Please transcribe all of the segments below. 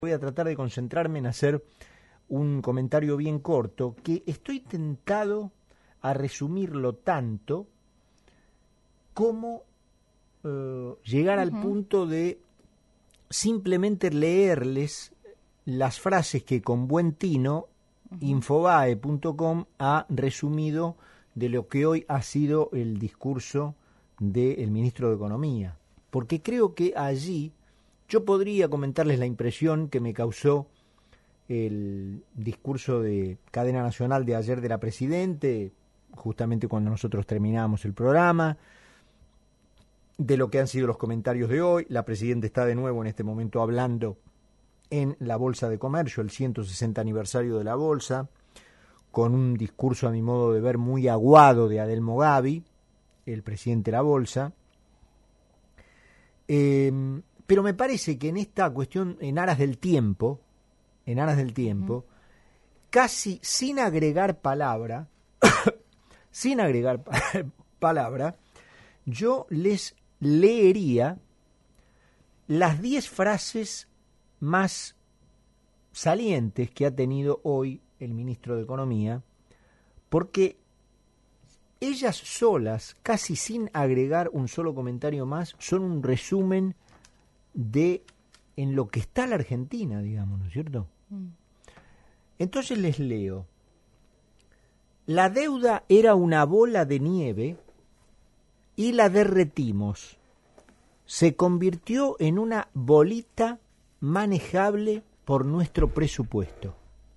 Voy a tratar de concentrarme en hacer un comentario bien corto, que estoy tentado a resumirlo tanto como llegar al punto de simplemente leerles las frases que con buen tino Infobae.com ha resumido de lo que hoy ha sido el discurso del ministro de Economía, porque creo que allí yo podría comentarles la impresión que me causó el discurso de Cadena Nacional de ayer de la Presidente, justamente cuando nosotros terminábamos el programa, de lo que han sido los comentarios de hoy. La Presidenta está de nuevo en este momento hablando en la Bolsa de Comercio, el 160 aniversario de la Bolsa, con un discurso a mi modo de ver muy aguado de Adelmo Gavi, el presidente de la Bolsa. Pero me parece que en esta cuestión, en aras del tiempo, casi sin agregar palabra, yo les leería las 10 frases más salientes que ha tenido hoy el ministro de Economía, porque ellas solas, casi sin agregar un solo comentario más, son un resumen de en lo que está la Argentina, digamos, ¿no es cierto? Entonces les leo. La deuda era una bola de nieve y la derretimos. Se convirtió en una bolita manejable por nuestro presupuesto.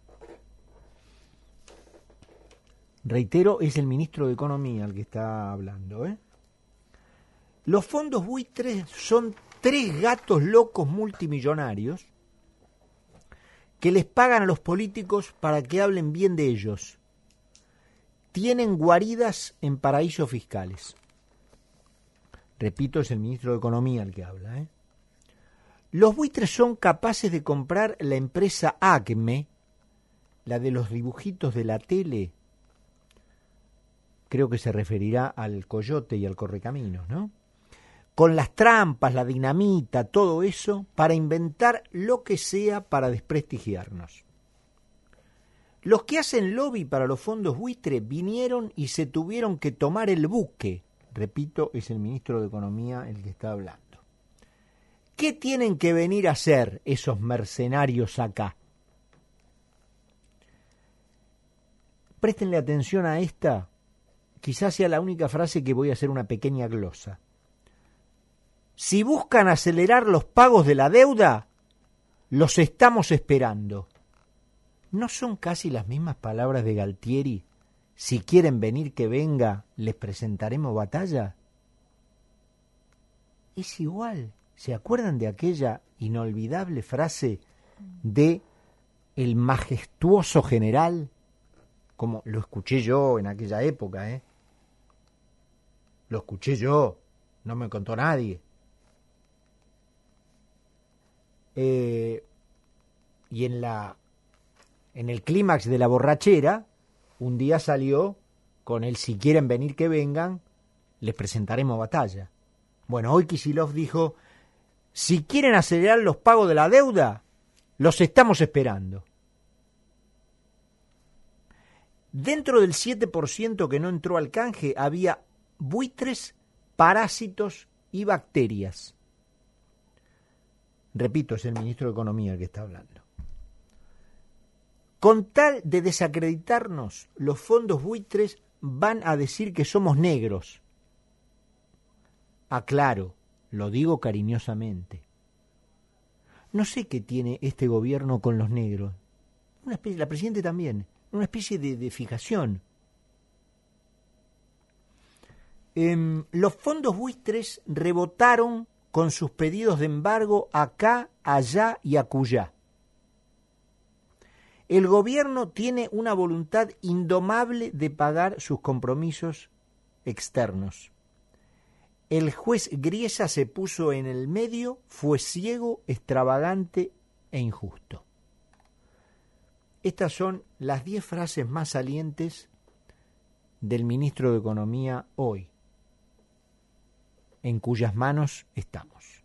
Reitero, es el ministro de Economía el que está hablando, ¿eh? Los fondos buitres son 3 gatos locos multimillonarios que les pagan a los políticos para que hablen bien de ellos. Tienen guaridas en paraísos fiscales. Repito, es el ministro de Economía el que habla, ¿eh? Los buitres son capaces de comprar la empresa Acme, la de los dibujitos de la tele. Creo que se referirá al Coyote y al Correcaminos, ¿no? Con las trampas, la dinamita, todo eso, para inventar lo que sea para desprestigiarnos. Los que hacen lobby para los fondos buitre vinieron y se tuvieron que tomar el buque. Repito, es el ministro de Economía el que está hablando. ¿Qué tienen que venir a hacer esos mercenarios acá? Préstenle atención a esta, quizás sea la única frase que voy a hacer una pequeña glosa. Si buscan acelerar los pagos de la deuda, los estamos esperando. ¿No son casi las mismas palabras de Galtieri? Si quieren venir que venga, les presentaremos batalla. Es igual. ¿Se acuerdan de aquella inolvidable frase de el majestuoso general? Como lo escuché yo en aquella época, ¿eh? Lo escuché yo, no me contó nadie. Y en el clímax de la borrachera, un día salió con el si quieren venir que vengan, les presentaremos batalla. Bueno, hoy Kicillof dijo, si quieren acelerar los pagos de la deuda, los estamos esperando. Dentro del 7% que no entró al canje había buitres, parásitos y bacterias. Repito, es el ministro de Economía el que está hablando. Con tal de desacreditarnos, los fondos buitres van a decir que somos negros. Aclaro, lo digo cariñosamente. No sé qué tiene este gobierno con los negros. La Presidenta también, una especie de fijación. Los fondos buitres rebotaron con sus pedidos de embargo acá, allá y acullá. El gobierno tiene una voluntad indomable de pagar sus compromisos externos. El juez Griesa se puso en el medio, fue ciego, extravagante e injusto. Estas son las 10 frases más salientes del ministro de Economía hoy, en cuyas manos estamos.